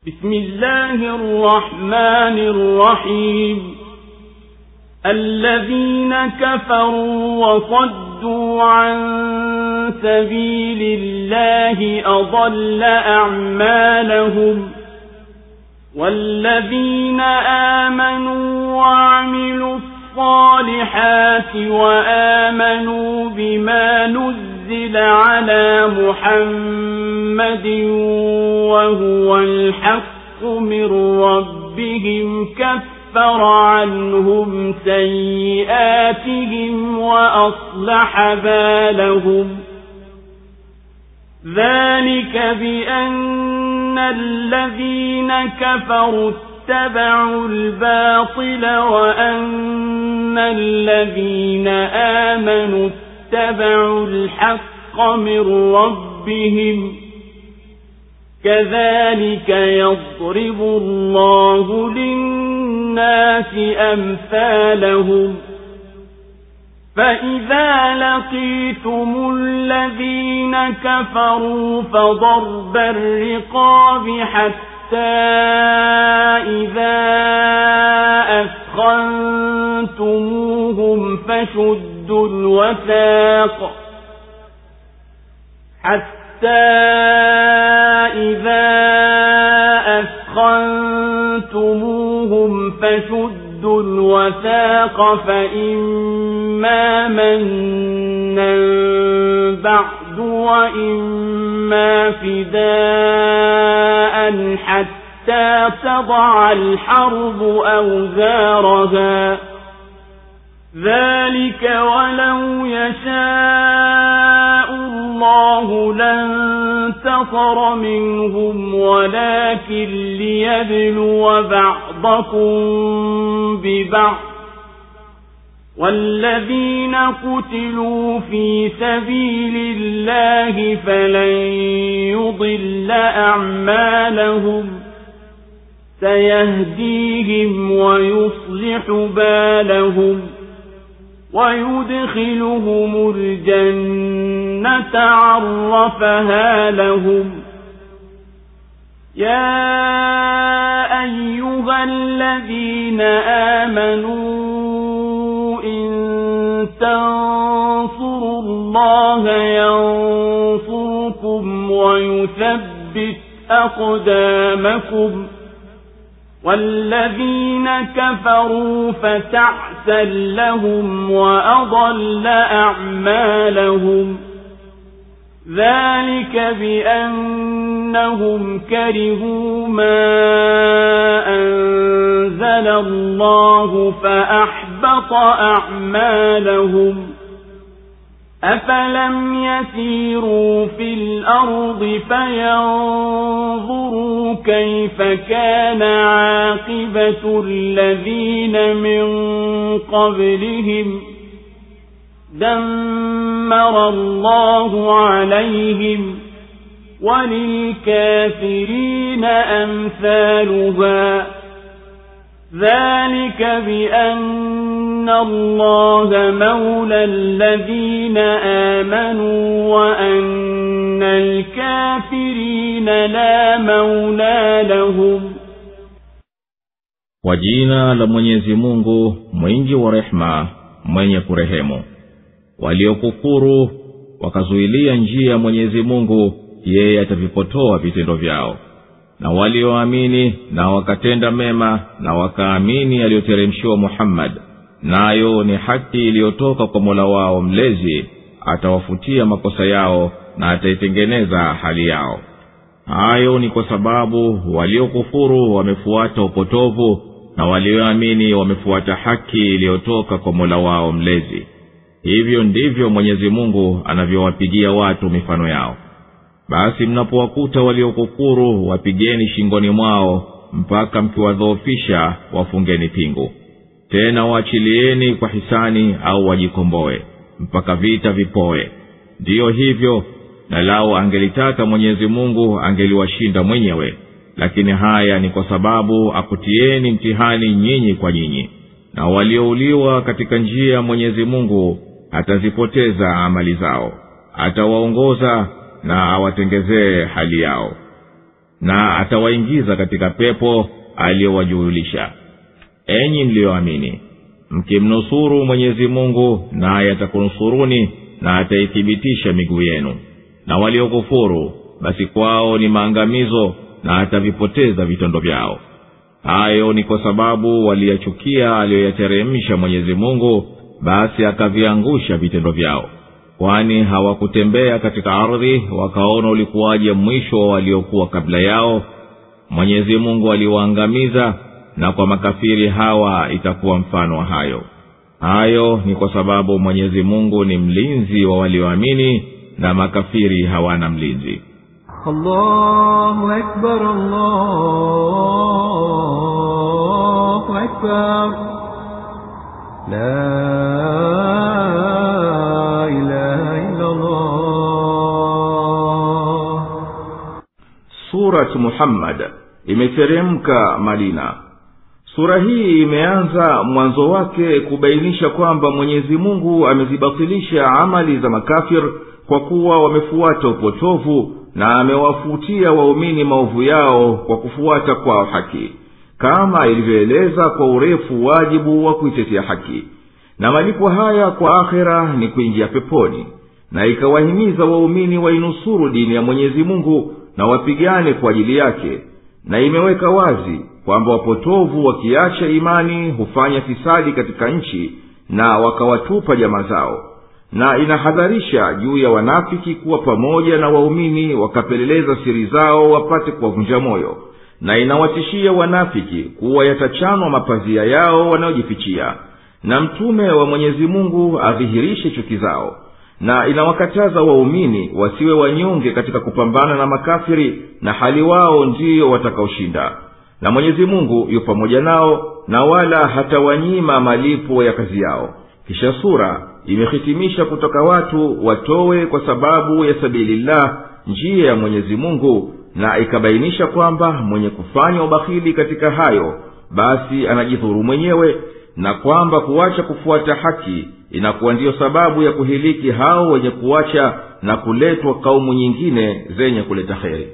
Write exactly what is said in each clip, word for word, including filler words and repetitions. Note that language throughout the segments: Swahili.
بسم الله الرحمن الرحيم الذين كفروا وصدوا عن سبيل الله أضل أعمالهم والذين آمنوا وعملوا الصالحات وآمنوا بما نزل على محمد وهو الحق من ربهم كفر عنهم سيئاتهم وأصلح بالهم ذلك بأن الذين كفروا اتبعوا الباطل وأن الذين آمنوا اتبعوا الحق من ربهم كذلك يضرب الله للناس أمثالهم فإذا لقيتم الذين كفروا فضرب الرقاب حتى إذا أثخنتموهم فشدوا الوثاق حتى إذا أثخنتموهم فشدوا الوثاق فإما منا بعد وإما فداء حتى تضع الحرب أوزارها ذلك ولو يشاء الله لانتصر منهم ولكن ليبلو بعضكم ببعض والذين قتلوا في سبيل الله فلن يضل أعمالهم سيهديهم ويصلح بالهم ويدخلهم الجنة عرفها لهم يا أيها الذين آمنوا إن تنصروا الله ينصركم ويثبت أقدامكم والذين كفروا فتعسا لهم وأضل أعمالهم ذلك بأنهم كرهوا ما أنزل الله فأحبط أعمالهم أفلم يسيروا في الأرض فينظروا كيف كان عاقبة الذين من قبلهم دمر الله عليهم وللكافرين أمثالها ذلك بأن الله مولى الذين آمنوا وأن الكافرين لا مولى لهم. Kwa jina la Mwenyezi Mungu mwingi wa rehema mwenye kurehemu. Waliokufuru wakazuilia njia ya Mwenyezi Mungu, yeye atavipotoa vitendo vyao. Na walioamini na wakatenda mema na wakaamini aliyoteremshiwa Muhammad, nayo ni haki iliyotoka kwa Mola wao mlezi, atawafutia makosa yao na ataitengeneza hali yao. Hayo ni kwa sababu waliokufuru wamefuata upotovu na walioamini wamefuata haki iliyotoka kwa Mola wao mlezi. Hivyo ndivyo Mwenyezi Mungu anavyowapigia watu mifano yao. Basi mnapowakuta waliokufuru wapigeni shingoni mwao mpaka mkiwadhoofisha wafungeni pingu. Tena waachilieni kwa hisani au wajikomboe mpaka vita vipoe. Ndiyo hivyo, na lao angelitaka Mwenyezi Mungu angeliwashinda mwenyewe, lakini haya ni kwa sababu akutieni mtihani nyinyi kwa nyinyi. Na waliouliwa katika njia ya Mwenyezi Mungu atazipoteza amali zao, atawaongoza na awatengezee hali yao. na atawaingiza katika pepo aliyowajulisha. Enyi mlioamini, mkimnusuru Mwenyezi Mungu naye atakunusuruni na ataithibitisha miguu yenu. Na waliokufuru basi kwao ni maangamizo na atavipoteza vitendo vyao. Hayo ni kwa sababu waliyachukia aliyoyateremsha Mwenyezi Mungu, basi akaviangusha vitendo vyao. Kwani hawakutembea katika ardhi wakaona ulikuwaje mwisho wa waliokuwa kabla yao. Mwenyezi Mungu aliwaangamiza, na kwa makafiri hawa itakuwa mfano wa hayo. Hayo ni kwa sababu Mwenyezi Mungu ni mlinzi wa walioamini na makafiri hawana mlinzi. Allahu Akbar, Allahu Akbar, la ilaha illa Allah. Surat Muhammad imeteremka Madina. Sura hii imeanza mwanzo wake kubainisha kwamba Mwenyezi Mungu amezibatilisha amali za makafir kwa kuwa wamefuata upotovu, na amewafutia waumini maovu yao kwa kufuata kwao haki, kama ilivyoeleza kwa urefu wajibu wa kuitetea haki. Na malipo haya kwa akhera ni kuingia peponi. Na ikawahimiza waumini wainusuru dini ya Mwenyezi Mungu na wapigane kwa ajili yake. Na imeweka wazi kwamba wapotovu wakiacha imani hufanya fisadi katika nchi na wakawatupa jamaa zao. Na inahadharisha juu ya wanafiki kuwa pamoja na waumini wakapeleleza siri zao wapate kuwavunja moyo. Na inawatishia wanafiki kuwa yatachanwa mapazia yao wanayojifichia, na mtume wa Mwenyezi Mungu adhihirishe chuki zao. Na inawakataza waumini wasiwe wanyonge katika kupambana na makafiri, na hali wao ndio watakaoshinda. Na Mwenyezi Mungu yu pamoja nao, na wala hatawanyima malipo ya kazi yao. Kisha sura imehitimisha kutoka watu watowe kwa sababu ya sabilillah, njia ya Mwenyezi Mungu, na ikabainisha kwamba mwenye kufanya ubakhili katika hayo basi anajidhuru mwenyewe, na kwamba kuacha kufuata haki inakuwa ndiyo sababu ya kuhiliki hao wenye kuacha na kuletwa kaumu nyingine zenye kuleta kheri.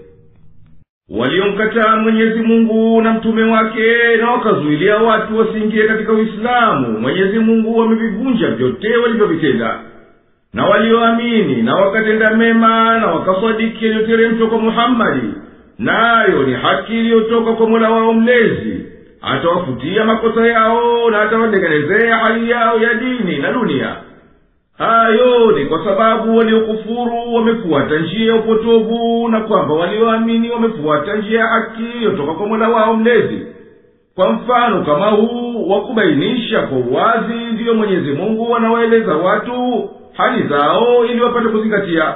Waliomkataa Mwenyezi Mungu na mtume wake na wakazuilia watu wasiingie katika Uislamu, Mwenyezi Mungu wamevivunja vyote walivyovitenda. Na walioamini na wakatenda mema na wakasadiki yaliyoteremshwa kwa Muhammadi, nayo ni haki iliyotoka kwa Mola wao mlezi, atawafutia makosa yao na atawatengenezea hali yao ya dini na dunia. Hayo ni kwa sababu waliokufuru wamefuata njia ya upotovu, na kwamba walioamini wamefuata njia ya haki iliyotoka kwa Mola wao mlezi. Kwa mfano kama huu wa kubainisha kwa uwazi, ndiyo Mwenyezi Mungu anawaeleza watu hali zao ili wapate kuzingatia.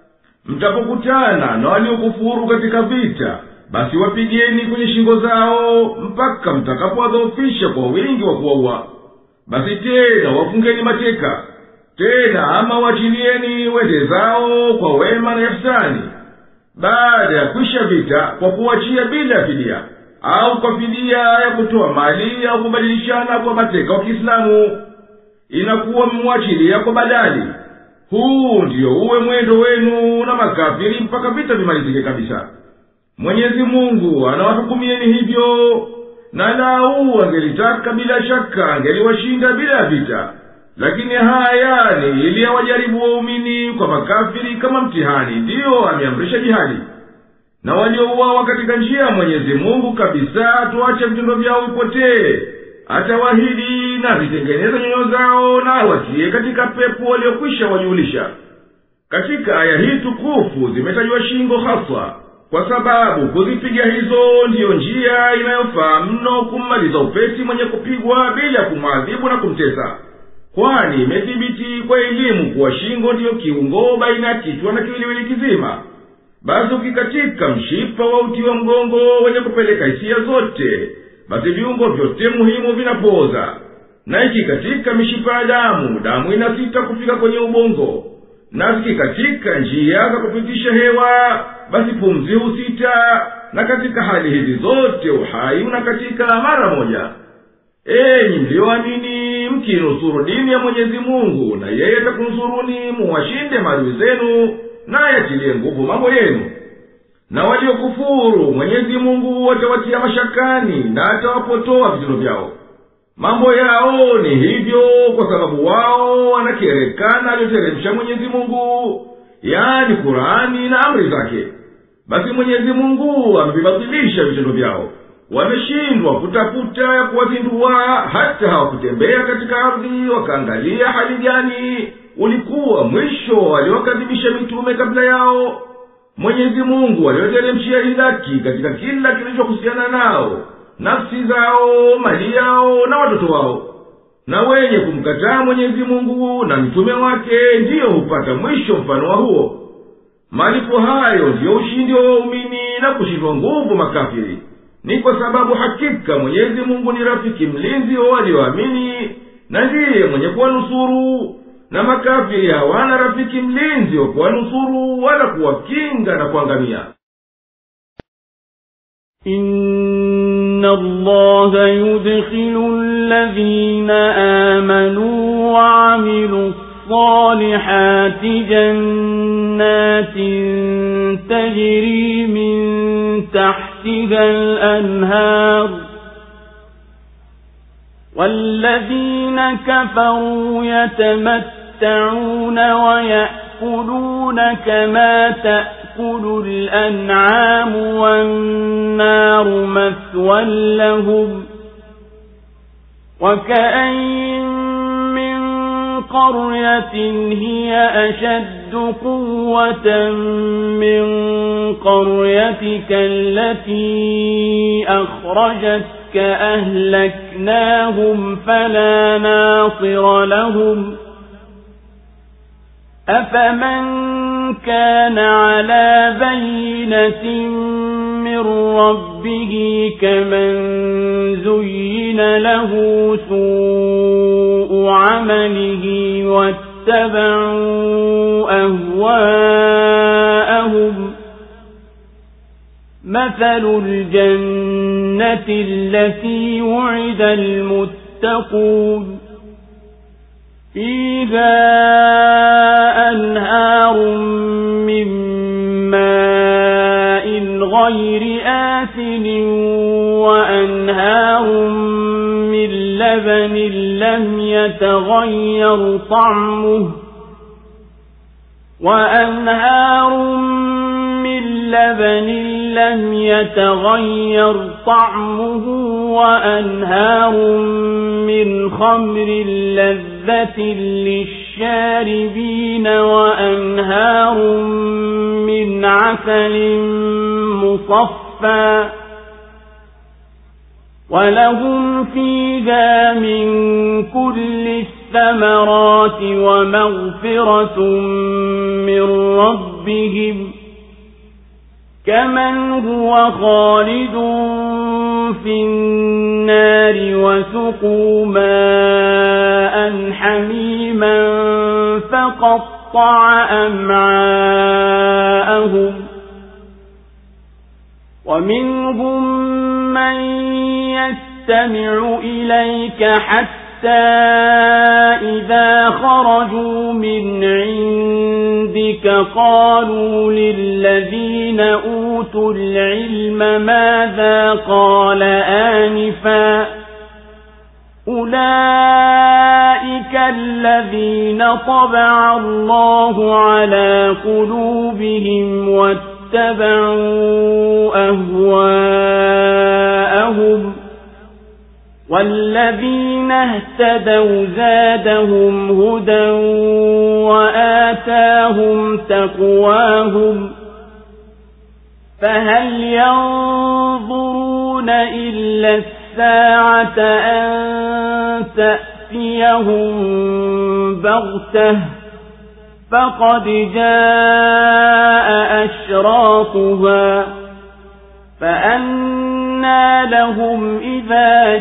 Mtapokutana na waliokufuru katika vita, basi wapigeni kwenye shingo zao mpaka mtakapowadhoofisha kwa wingi wa kuwaua. Basi tena wafungeni mateka. Tena ama wachilieni wende zao kwa wema na ihsani. Baada ya kwisha vita, kwa kuachia bila fidia, au kwa fidia ya kutoa mali au kubadilishana kwa mateka wa Kiislamu, inakuwa mwachilia kwa badali. Huu ndiyo uwe mwendo wenu na makafiri mpaka vita vimalizike kabisa. Mwenyezi Mungu anawahukumieni hivyo, na lau angelitaka bila shaka angeliwashinda bila vita. Lakini haya ni ili awajaribu waumini kwa makafiri kama mtihani, ndiyo ameamrisha jihadi. Na waliouawa katika njia ya Mwenyezi Mungu kabisa tuache vitendo vyao vipotee, atawahidi na vitengeneza nyoyo zao na watie katika pepo waliokwisha wajulisha. Katika aya hii tukufu zimetajwa shingo haswa, kwa sababu kuzipiga hizo ndiyo njia inayofaa mno kummaliza upesi mwenye kupigwa bila kumwadhibu na kumtesa. Kwani imethibiti kwa elimu kuwa shingo ndiyo kiungo baina ya kichwa na kiwiliwili kizima. Basi ukikatika mshipa wa uti wa mgongo wenye kupeleka hisia zote, basi viungo vyote muhimu vinapoza. Na ikikatika mishipa ya damu, damu inasita kufika kwenye ubongo. Na zikikatika njia za kupitisha hewa, basi pumzi husita. Na katika hali hizi zote uhai unakatika mara moja. Enyi mlioamini, mkinusuru dini ya Mwenyezi Mungu, na yeye atakunsuruni muwashinde maadui zenu, na yatilie nguvu mambo yenu. na waliokufuru Mwenyezi Mungu watawatia mashakani na atawapotoa vitendo vyao. Mambo yao ni hivyo kwa sababu wao wanakerekana aliyoteremsha Mwenyezi Mungu, yaani Qur'ani na amri zake. Basi Mwenyezi Mungu amevibatilisha vitendo vyao. Wameshindwa kutafuta ya kuwazindua, hata hawakutembea katika ardhi wakaangalia hali gani ulikuwa mwisho waliokadhibisha mitume kabla yao. Mwenyezi Mungu aliyoteremshia hidaki katika kila kilichohusiana nao, nafsi zao, mali yao na watoto wao. Na wenye kumkataa Mwenyezi Mungu na mitume wake ndiyo hupata mwisho mfano wa huo. Malipo hayo ndiyo ushindi wa waumini na kushindwa nguvu makafiri. Ni kwa sababu hakika Mwenyezi Mungu ni rafiki mlinzi wa walioamini na ndiye mwenye kuwanusuru, na makafiri hawana rafiki mlinzi wa kuwanusuru wala kuwakinga na kuangamia. Inna Allaha yudkhilu alladhina amanu wa amilu salihati jannatin tajri min tahtiha al-anhar والذين كفروا يتمتعون ويأكلون كما تأكل الأنعام والنار مثوى لهم وكأين من قرية هي أشد قوة من قريتك التي أخرجت أهلكناهم فلا ناصر لهم أفمن كان على بينة من ربه كمن زين له سوء عمله واتبعوا أهواءهم مثل الجنة التي وعد المتقون فيها أنهار من ماء غير آسن وأنهار من لبن لم يتغير طعمه وأنهار من لبن لم يتغير طعمه وأنهار من خمر لذة للشاربين وأنهار من عسل مصفى ولهم فيها من كل الثمرات ومغفرة من ربهم كمن هو خالد في النار وسقوا ماء حميما فقطع أمعاءهم ومنهم من يستمع إليك حتى إذا خرجوا من عندك قالوا للذين أوتوا العلم ماذا قال آنفا أولئك الذين طبع الله على قلوبهم واتبعوا أهواءهم والذين اهتدوا زادهم هدى وآتاهم تقواهم فهل ينظرون إلا الساعة أن تأتيهم بغتة فقد جاء أشراطها فأنى لهم إذا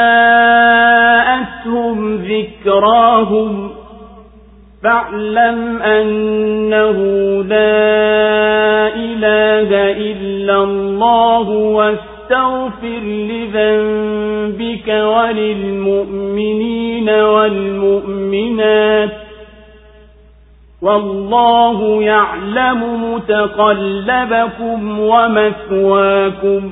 جاءتهم ذكراهم فاعلم أنه لا إله إلا الله واستغفر لذنبك وللمؤمنين والمؤمنات والله يعلم متقلبكم ومثواكم.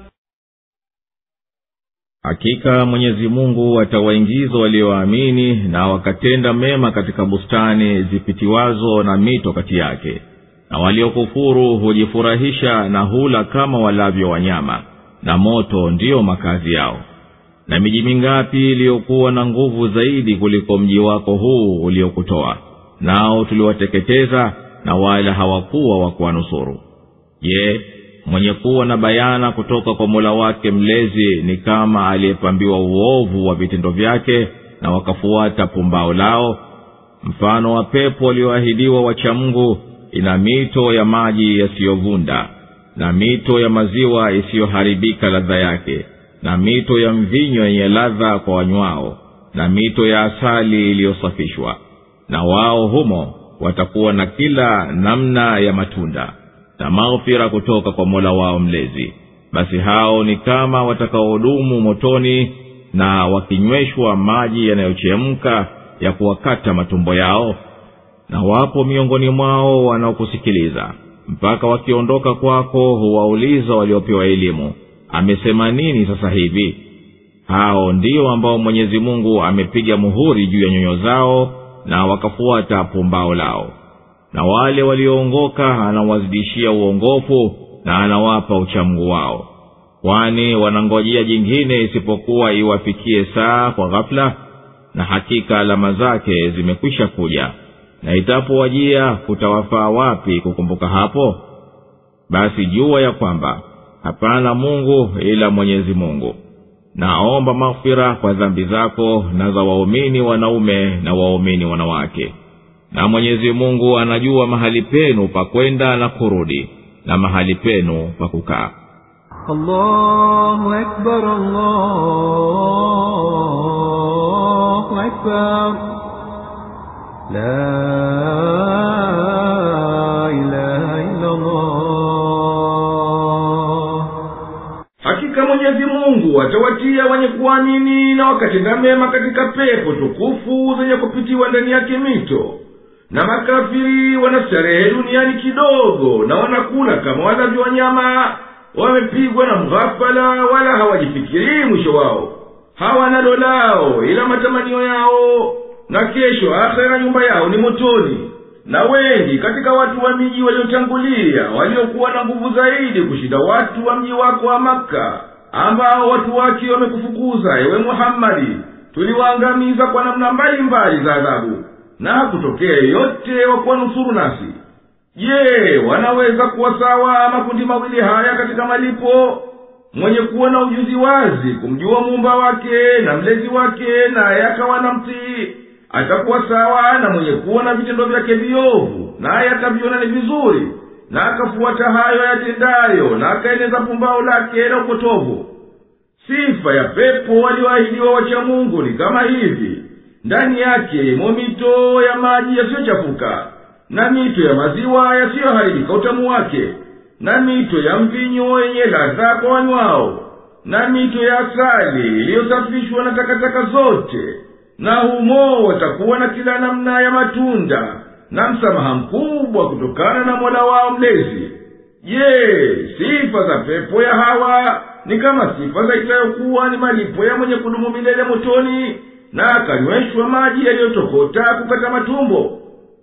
Hakika Mwenyezi Mungu atawaingiza walioamini na wakatenda mema katika bustani zipitiwazo na mito kati yake, na waliokufuru hujifurahisha na hula kama walavyo wanyama, na moto ndiyo makazi yao. Na miji mingapi iliyokuwa na nguvu zaidi kuliko mji wako huu uliokutoa, nao tuliwateketeza na wala hawakuwa wa kuwanusuru. Je, mwenye kuwa na bayana kutoka kwa Mola wake mlezi ni kama aliyepambiwa uovu wa vitendo vyake na wakafuata pumbao lao? Mfano wa pepo walioahidiwa wacha Mungu ina mito ya maji yasiyovunda, na mito ya maziwa isiyoharibika ladha yake, na mito ya mvinyo yenye ladha kwa wanywao, na mito ya asali iliyosafishwa. Na wao humo watakuwa na kila namna ya matunda na maghfira kutoka kwa Mola wao mlezi. Basi hao ni kama watakaodumu motoni na wakinyweshwa maji yanayochemka ya kuwakata matumbo yao. Na wapo miongoni mwao wanaokusikiliza mpaka wakiondoka kwako huwauliza waliopewa elimu, amesema nini sasa hivi? Hao ndio ambao Mwenyezi Mungu amepiga muhuri juu ya nyoyo zao na wakafuata pumbao lao. Na wale walioongoka anawazidishia uongofu na anawapa uchamungu wao, kwani wanangojea jingine isipokuwa iwafikie saa kwa ghafla, na hakika alama zake zimekwisha kuja, na itapowajia kutawafaa wapi kukumbuka hapo? Basi jua ya kwamba hapana Mungu ila Mwenyezi Mungu. Naomba maghfira kwa dhambi zako na za waumini wanaume na waumini wanawake. Na Mwenyezi Mungu anajua mahali penu pa kwenda na kurudi, na mahali penu pa kukaa. Allahu Akbar, Allahu Akbar, la ilaha illa Allah. Hakika Mwenyezi Mungu atawatia wenye kuamini na wakatenda mema katika pepo tukufu zenye kupitiwa ndani yake mito. Na makafiri wanastarehe duniani kidogo na wanakula kama walavyo wanyama, wamepigwa na mghafala wala hawajifikirii mwisho wao. Hawana lolao ila matamanio yao, na kesho akhera nyumba yao ni motoni. Na wengi katika watu wa miji waliotangulia waliokuwa na nguvu zaidi kushinda watu wa mji wako wa Makka, ambao watu wake wamekufukuza ewe Muhammadi, tuliwaangamiza kwa namna mbalimbali za adhabu, na hakutokea yote wa kuwanusuru nasi. Je, wanaweza kuwa sawa makundi mawili haya katika malipo? Mwenye kuwa na ujuzi wazi kumjua muumba wake na mlezi wake na yakawa na mtii, atakuwa sawa na mwenye kuwa na vitendo vyake viovu na yakaviona ni vizuri na akafuata hayo yatendayo na akaeneza pumbao lake na upotovu. Sifa ya pepo walioahidiwa wacha Mungu ni kama hivi: ndani yake mo mito ya maji yasiyochafuka, na mito ya maziwa yasiyoharibika utamu wake, na mito ya mvinyo yenye ladha kwa wanywao, na mito ya asali iliyosafishwa na takataka zote. Na humo watakuwa na kila namna ya matunda na msamaha mkubwa kutokana na Mola wao mlezi. Je, sifa za pepo ya hawa ni kama sifa za itayokuwa ni malipo ya mwenye kudumu milele motoni na akanyweshwa maji yaliyotokota kukata matumbo?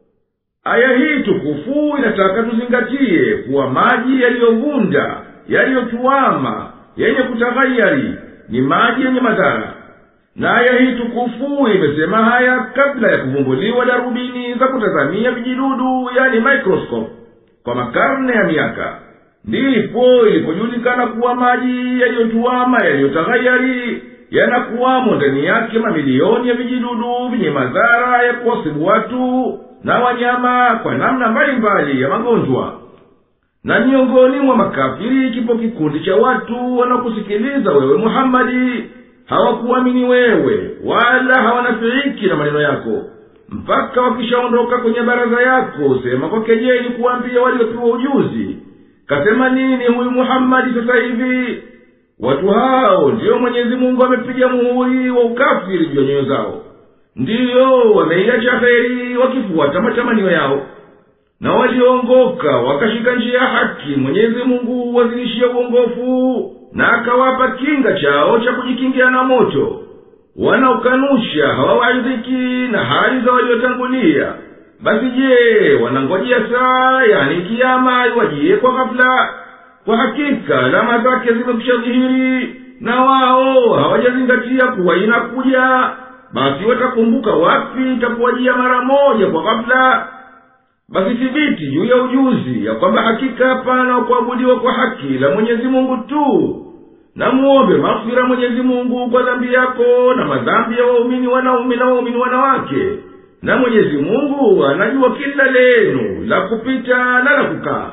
Aya hii tukufu inataka tuzingatie kuwa maji yaliyovunda, yaliyotuama, yenye kutaghayari ni maji yenye madhara. Na aya hii tukufu imesema haya kabla ya kuvumbuliwa darubini za kutazamia vijidudu, yani microscope, kwa makarne ya miaka. Ndipo ilipojulikana kuwa maji yaliyotuama, yaliyotaghayari, yanakuwamo ndani yake mamilioni ya vijidudu vyenye madhara ya kuwasibu watu na wanyama kwa namna mbalimbali ya magonjwa. Na miongoni mwa makafiri kipo kikundi cha watu wanaokusikiliza wewe Muhammadi, hawakuamini wewe wala hawanafiiki na maneno yako, mpaka wakishaondoka kwenye baraza yako sema kwa kejeli kuambia waliopewa ujuzi, kasema nini huyu Muhammadi sasa hivi? Watu hao ndio Mwenyezi Mungu amepiga muhuri wa ukafiri juu ya nyoyo zao, ndiyo wameiacha kheri wakifuata matamanio yao. Na waliongoka wakashika njia ya haki, Mwenyezi Mungu wazidishia uongofu na akawapa kinga chao cha kujikingia na moto. Wanaokanusha hawawaidhiki na hali za waliotangulia. Basi je, wanangojea saa, yani kiyama iwajie kwa ghafla? Kwa hakika alama zake zimekwisha dhihiri, na wao hawajazingatia kuwa inakuja. Basi watakumbuka wapi itakuwajia mara moja kwa ghafla? Basi thibiti juu ya ujuzi ya kwamba hakika hapana kuabudiwa kwa haki la Mwenyezi Mungu tu. Na muombe maghfira Mwenyezi Mungu kwa dhambi yako na madhambi ya waumini wanaume na waumini wanawake. Na Mwenyezi Mungu anajua kila lenu la kupita na la kukaa.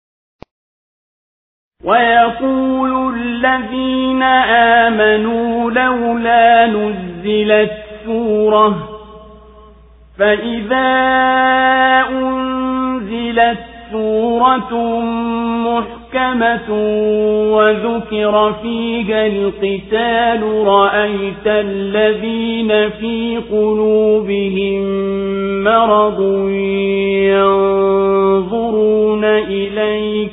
وَيَقُولُ الَّذِينَ آمَنُوا لَوْلَا نُزِّلَتْ سُورَةٌ فَإِذَا أُنزِلَتْ سُورَةٌ مُحْكَمَةٌ وَذُكِرَ فِيهَا الْقِتَالُ رَأَيْتَ الَّذِينَ فِي قُلُوبِهِم مَّرَضٌ يَنظُرُونَ إِلَيْكَ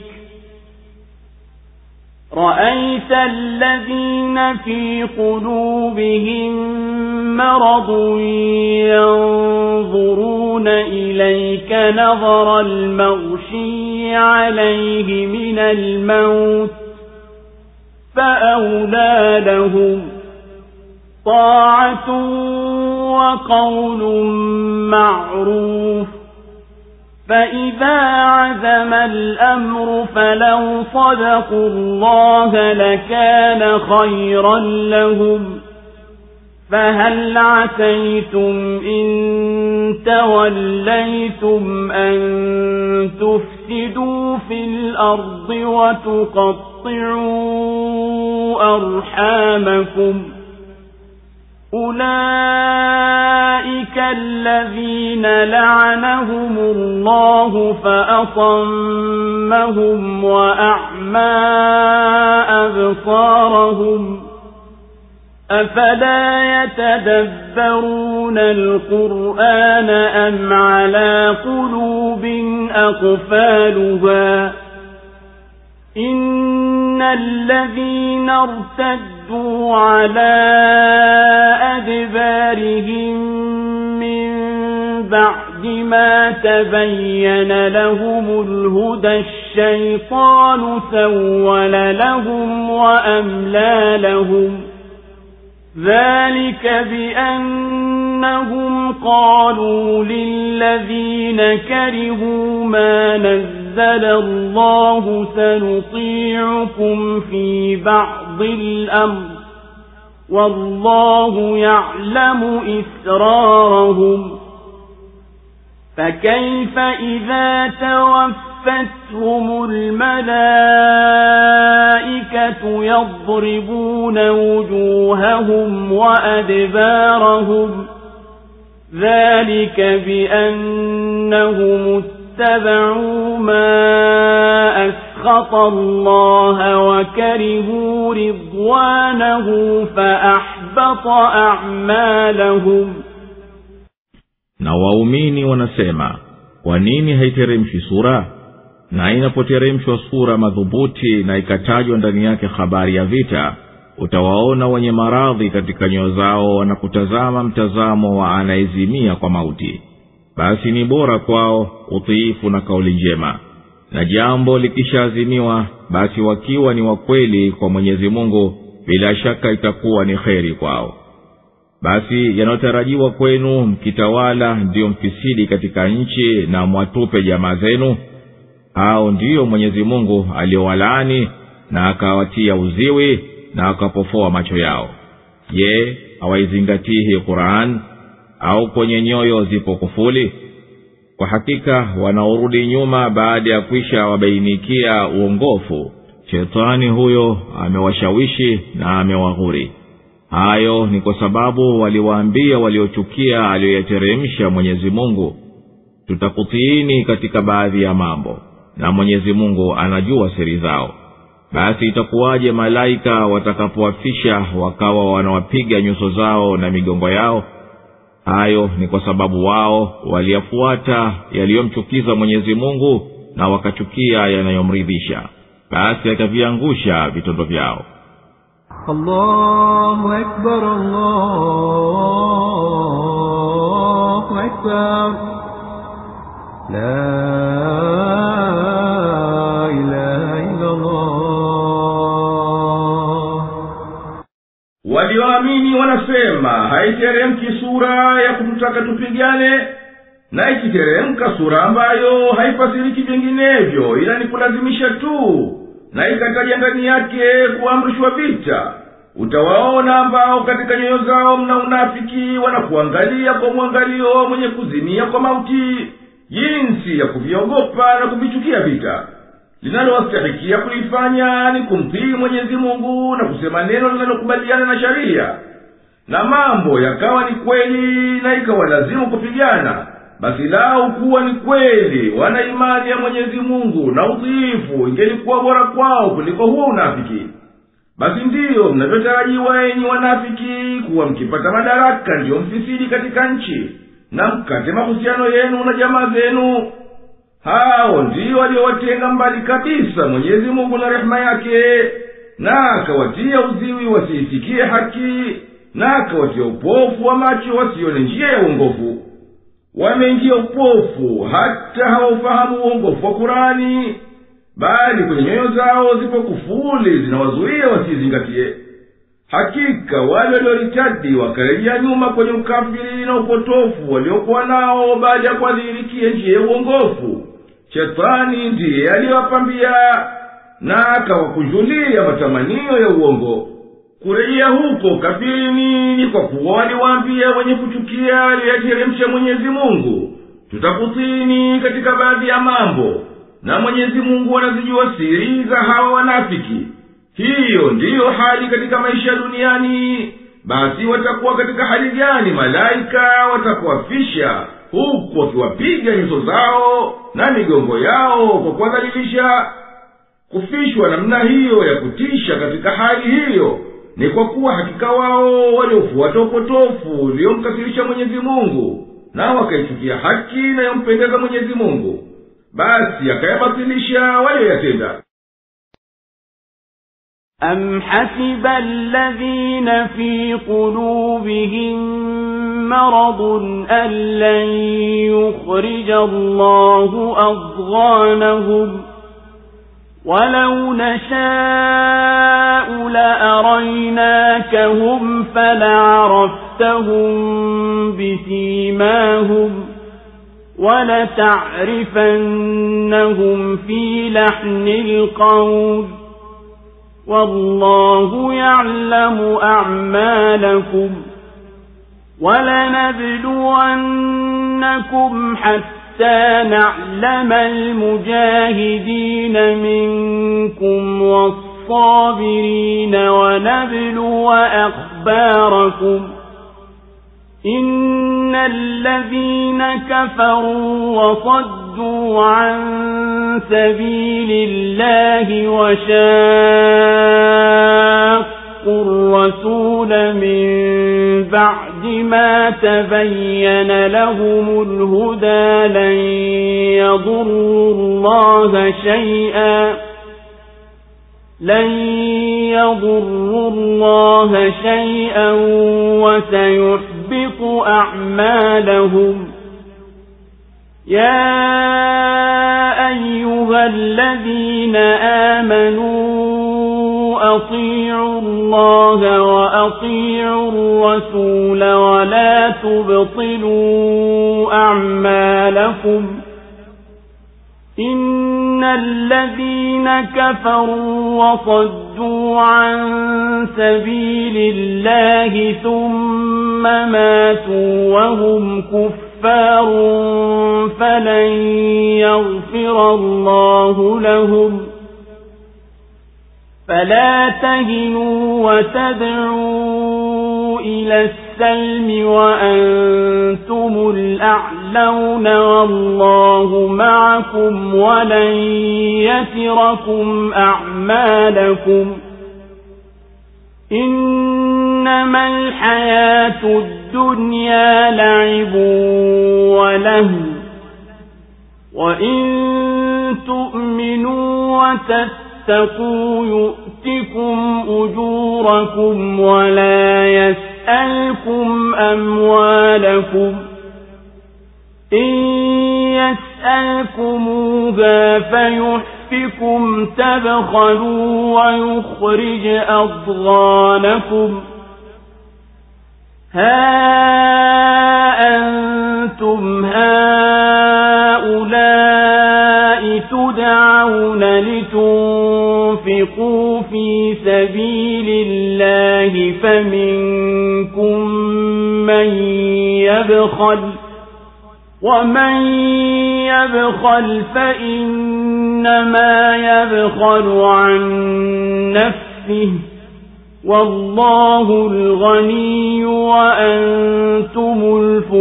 رأيت الذين في قلوبهم مرض ينظرون إليك نظر المغشي عليه من الموت فأولى لهم طاعة وقول معروف فإذا عزم الأمر فلو صدقوا الله لكان خيرا لهم فهل عسيتم إن توليتم أن تفسدوا في الأرض وتقطعوا أرحامكم أولئك الذين لعنهم الله فأصمهم وأعمى أبصارهم أفلا يتدبرون القرآن أم على قلوب أقفالها إن الذين ارتدوا على أدبارهم من بعد ما تبين لهم الهدى الشيطان سول لهم وأملى لهم ذلك بأنهم قالوا للذين كرهوا ما نزل الله سنطيعكم في بعض الأمر والله يعلم إسرارهم فكيف إذا توفتهم الملائكة يضربون وجوههم وأدبارهم ذلك بأنهم اتبعوا ما أسخط الله وكرهوا رضوانه فأحبط أعمالهم. Na waumini wanasema, kwa nini haiteremshi sura? Na inapoteremshwa sura madhubuti na ikatajwa ndani yake habari ya vita, utawaona wenye maradhi katika nyoyo zao wanakutazama mtazamo wa anaezimia kwa mauti. Basi ni bora kwao utiifu na kauli njema. Na jambo likishaazimiwa, basi wakiwa ni wakweli kwa Mwenyezi Mungu, bila shaka itakuwa ni kheri kwao. Basi yanotarajiwa kwenu mkitawala ndiyo mfisidi katika nchi na mwatupe jamaa zenu, hao ndiyo Mwenyezi Mungu aliowalaani na akawatia uziwi na akapofoa macho yao. Je, hawaizingatii hii Qur'an au kwenye nyoyo zipo kufuli? Kwa hakika wanaorudi nyuma baada ya kwisha wabainikia uongofu, shetani huyo amewashawishi na amewaghuri. Hayo ni kwa sababu waliwaambia waliochukia aliyoyateremsha Mwenyezi Mungu, tutakutiini katika baadhi ya mambo, na Mwenyezi Mungu anajua siri zao. Basi itakuwaje malaika watakapowafisha wakawa wanawapiga nyuso zao na migongo yao? hayo ni kwa sababu wao waliyafuata yaliyomchukiza Mwenyezi Mungu na wakachukia yanayomridhisha, basi akaviangusha vitendo vyao. Allahu Akbar, Allahu Akbar, la ilaha illa Allah. Walioamini wanasema haiteremki sura ya kumtaka tupigane, na ikiteremka sura ambayo haifasiriki vinginevyo ila ni kulazimisha tu, na ikataja ndani yake kuamrishwa vita, utawaona ambao katika nyoyo zao mna unafiki wanakuangalia kwa mwangalio mwenye kuzimia kwa mauti, jinsi ya kuviogopa na kuvichukia vita. Linalowastahikia kulifanya ni kumtii Mwenyezi Mungu na kusema neno linalokubaliana na sharia, na mambo yakawa ni kweli na ikawa lazimu kupigana, basi lao kuwa ni kweli wana imani ya Mwenyezi Mungu na utiifu, ingelikuwa bora kwao kuliko huo unafiki. Basi ndiyo mnavyotarajiwa enyi wanafiki, kuwa mkipata madaraka ndiyo mfisidi katika nchi na mkate mahusiano yenu na jamaa zenu. Hao ndiyo waliowatenga mbali kabisa Mwenyezi Mungu na rehema yake, na akawatia uziwi wasiisikie haki, na akawatia upofu wa macho wasione njia ya uongofu. Wameingia upofu hata hawaufahamu uongofu wa Kurani, bali kwenye nyoyo zao zipo kufuli zinawazuia wasizingatie. Hakika wale walioritadi wakarejea nyuma kwenye ukafiri na upotofu waliokuwa nao baada ya kuadhirikia njia ya uongofu, Shetani ndiye aliyowapambia na akawakunjulia matamanio ya uongo. Kurejea huko kafirini ni kwa kuwa waliwaambia wenye kuchukia aliyateremsha Mwenyezi Mungu, tutakutini katika baadhi ya mambo, na Mwenyezi Mungu anazijua siri za hawa wanafiki. Hiyo ndiyo hali katika maisha duniani. Basi watakuwa katika hali gani malaika watakuwafisha huku wakiwapiga nyuso zao na migongo yao kwa kuwadhalilisha? Kufishwa namna hiyo ya kutisha katika hali hiyo ni kwa kuwa hakika wao waliofuata upotofu uliomkasirisha Mwenyezi Mungu, na wakaichukia haki na yompendeza Mwenyezi Mungu, basi akayabatilisha walioyatenda. أَمْ حَسِبَ الَّذِينَ فِي قُلُوبِهِم مَّرَضٌ أَن لَّن يُخْرِجَ اللَّهُ أَضْغَانَهُمْ وَلَوْ نَشَاءُ لَأَرَيْنَاكَهُمْ فَلَعَرَفْتَهُم بِسِيمَاهُمْ وَلَتَعْرِفَنَّهُمْ فِي لَحْنِ الْقَوْلِ وَاللَّهُ يَعْلَمُ أَعْمَالَكُمْ وَلَنَبْلُوَنَّكُمْ حَتَّى نَعْلَمَ الْمُجَاهِدِينَ مِنكُمْ وَالصَّابِرِينَ وَنَبْلُوَ أَخْبَارَكُمْ إِنَّ الَّذِينَ كَفَرُوا وَصَدُّوا عَن سَبِيلِ اللَّهِ وَشَاقُّوا الرَّسُولَ مِن بَعْدِ مَا تَبَيَّنَ لَهُمُ الْهُدَى لَن يَضُرُّوا اللَّهَ شَيْئًا لَن يَضُرُّوا اللَّهَ شَيْئًا وَسَيُحْبِطُ أَعْمَالَهُمْ. يَا أَيُّهَا الَّذِينَ آمَنُوا أَطِيعُوا اللَّهَ وَأَطِيعُوا الرَّسُولَ وَلَا تُبْطِلُوا أَعْمَالَكُمْ. إِنَّ الَّذِينَ كَفَرُوا وَصَدُّوا عَن سَبِيلِ اللَّهِ ثُمَّ مَاتُوا وَهُمْ كُفَّارٌ فَلَن يَغْفِرَ اللَّهُ لَهُمْ. فَلَا تَهِنُوا وَتَدْعُوا إِلَى السَّلْمِ وَأَنْتُمُ الْأَعْلَوْنَ وَاللَّهُ مَعَكُمْ وَلَن يَتِرَكُمْ أَعْمَالَكُمْ. إِنَّ إنما الحياة الدنيا لعب ولهو وإن تؤمنوا وتتقوا يؤتكم أجوركم ولا يسألكم أموالكم إن يسألكموها فيحفكم تبخلوا ويخرج أضغانكم ها أنتم هؤلاء تدعون لتنفقوا في سبيل الله فمنكم من يبخل ومن يبخل فإنما يبخل عن نفسه والله الغني وأنتم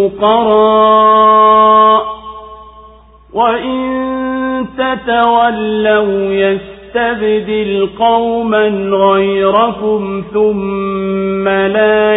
الفقراء وإن تتولوا يستبدل قوما غيركم ثم لا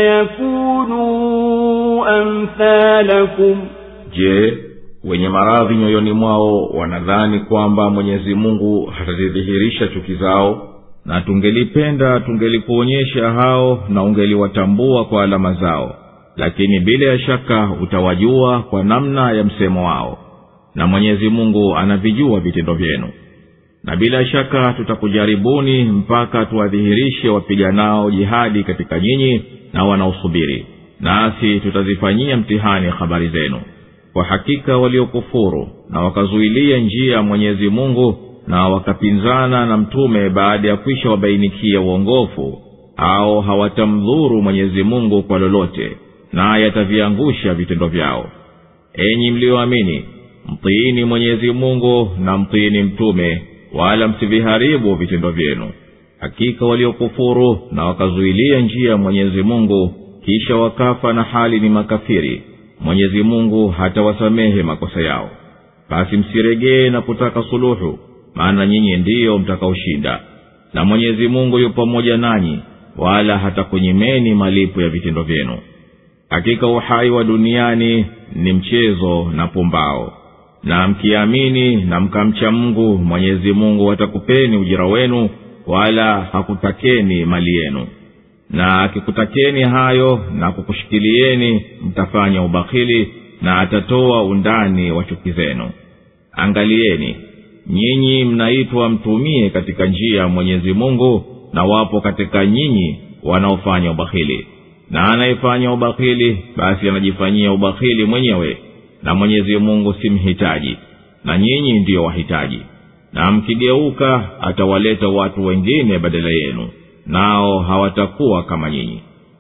يكونوا أمثالكم. Je, wenye maradhi nyoyoni mwao wanadhani kwamba Mwenyezi Mungu hatazidhihirisha chuki zao? Na tungelipenda tungelikuonyesha hao na ungeliwatambua kwa alama zao, lakini bila ya shaka utawajua kwa namna ya msemo wao, na Mwenyezi Mungu anavijua vitendo vyenu. Na bila shaka tutakujaribuni mpaka tuwadhihirishe wapiganao jihadi katika nyinyi na wanaosubiri, nasi tutazifanyia mtihani habari zenu. Kwa hakika waliokufuru na wakazuilia njia ya Mwenyezi Mungu na wakapinzana na mtume baada ya kwisha wabainikia uongofu, au hawatamdhuru Mwenyezi Mungu kwa lolote, na yataviangusha vitendo vyao. Enyi mlioamini, mtiini Mwenyezi Mungu na mtiini mtume, wala msiviharibu vitendo vyenu. Hakika waliokufuru na wakazuilia njia ya Mwenyezi Mungu kisha wakafa na hali ni makafiri, Mwenyezi Mungu hatawasamehe makosa yao. Basi msiregee na kutaka suluhu, maana nyinyi ndiyo mtakaoshinda, na Mwenyezi Mungu yupo pamoja nanyi, wala hatakunyimeni malipo ya vitendo vyenu. Hakika uhai wa duniani ni mchezo na pumbao, na mkiamini na mkamcha Mungu, Mwenyezi Mungu atakupeni ujira wenu, wala hakutakeni mali yenu. Na akikutakeni hayo na kukushikilieni, mtafanya ubakhili, na atatoa undani wa chuki zenu. Angalieni, nyinyi mnaitwa mtumie katika njia ya Mwenyezi Mungu, na wapo katika nyinyi wanaofanya ubakhili. Na anayefanya ubakhili basi anajifanyia ubakhili mwenyewe, na Mwenyezi Mungu si mhitaji, na nyinyi ndiyo wahitaji. Na mkigeuka atawaleta watu wengine badala yenu, nao hawatakuwa kama nyinyi.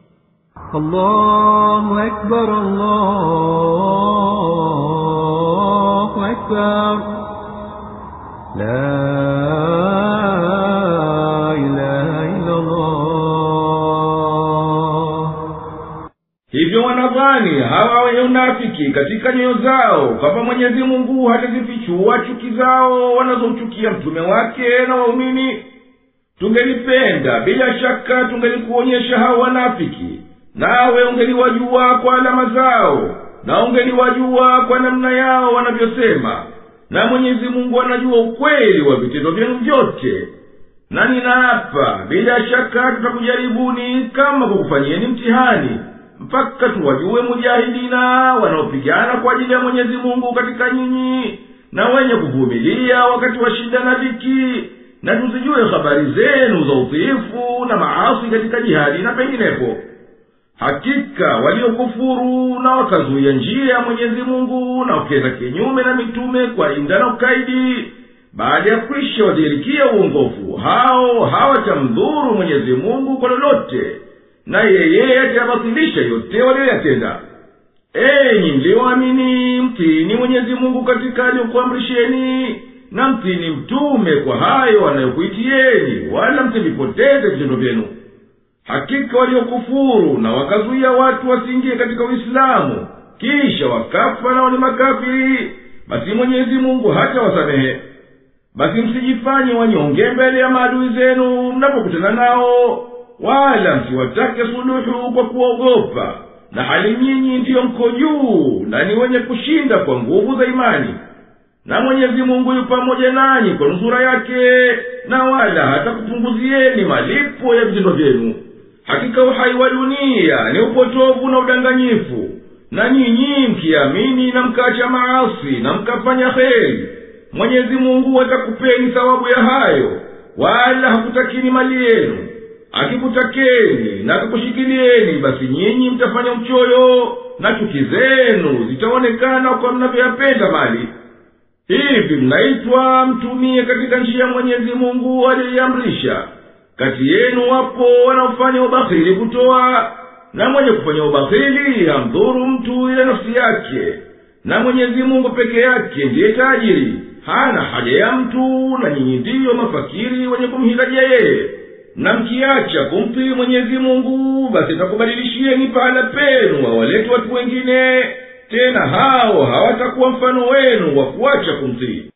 Allahu Akbar, Allahu Akbar, la ilaha illa Allah. Hivyo wanadhani hawa wenye unafiki katika nyoyo zao kwamba Mwenyezi Mungu hatazifichua chuki zao wanazomchukia mtume wake na waumini. Tungelipenda bila shaka tungelikuonyesha hao wanafiki, nawe ungeliwajua kwa alama zao, na ungeliwajua kwa namna yao wanavyosema. Na Mwenyezi Mungu anajua ukweli wa vitendo vyenu vyote. Na ninaapa bila shaka tutakujaribuni kama kukufanyieni mtihani, mpaka tuwajue mujahidina wanaopigana kwa ajili ya Mwenyezi Mungu katika nyinyi, na wenye kuvumilia wakati wa shida na dhiki, na tuzijue habari zenu za utiifu na maasi katika jihadi na penginepo. Hakika waliokufuru na wakazuia njia ya Mwenyezi Mungu na wakenda kinyume na mitume kwa inda na ukaidi, baada ya kwisha wadhirikia uongofu, hao hawatamdhuru Mwenyezi Mungu kwa lolote, na yeye atayabatilisha yote walioyatenda. Enyi mlioamini, mtini Mwenyezi Mungu katika aliyokuamrisheni, na mtini mtume kwa hayo anayokuitieni, wala msivipoteze vitendo vyenu. Hakika waliokufuru na wakazuia watu wasiingie katika Uislamu kisha wakafa na wani makafiri, basi Mwenyezi Mungu hata wasamehe. Basi msijifanye wanyonge mbele ya maadui zenu mnapokutana nao, wala msiwatake suluhu kwa kuogopa, na hali nyinyi ndiyo mko juu na ni wenye kushinda kwa nguvu za imani. Na Mwenyezi Mungu yu pamoja nanyi kwa nusura yake, na wala hata kupunguzieni malipo ya vitendo vyenu. Hakika uhai wa dunia ni upotovu na udanganyifu, na nyinyi mkiamini na mkaacha maasi na mkafanya kheri, Mwenyezi Mungu atakupeni thawabu ya hayo, wala hakutakini mali yenu. Akikutakeni na akakushikilieni, basi nyinyi mtafanya uchoyo, na chuki zenu zitaonekana kwa mnavyoyapenda mali. Hivi mnaitwa mtumie katika njia ya Mwenyezi Mungu aliyoiamrisha. Kati yenu wapo wanaofanya ubakhili kutoa, na mwenye kufanya ubakhili hamdhuru mtu ile nafsi yake. Na Mwenyezi Mungu peke yake ndiye tajiri, hana haja ya mtu, na nyinyi ndiyo mafakiri wenye kumhitajia yeye. Na mkiacha kumtii Mwenyezi Mungu, basi takubadilishieni pahala penu wawalete watu wengine, tena hao hawatakuwa mfano wenu wa kuacha kumtii.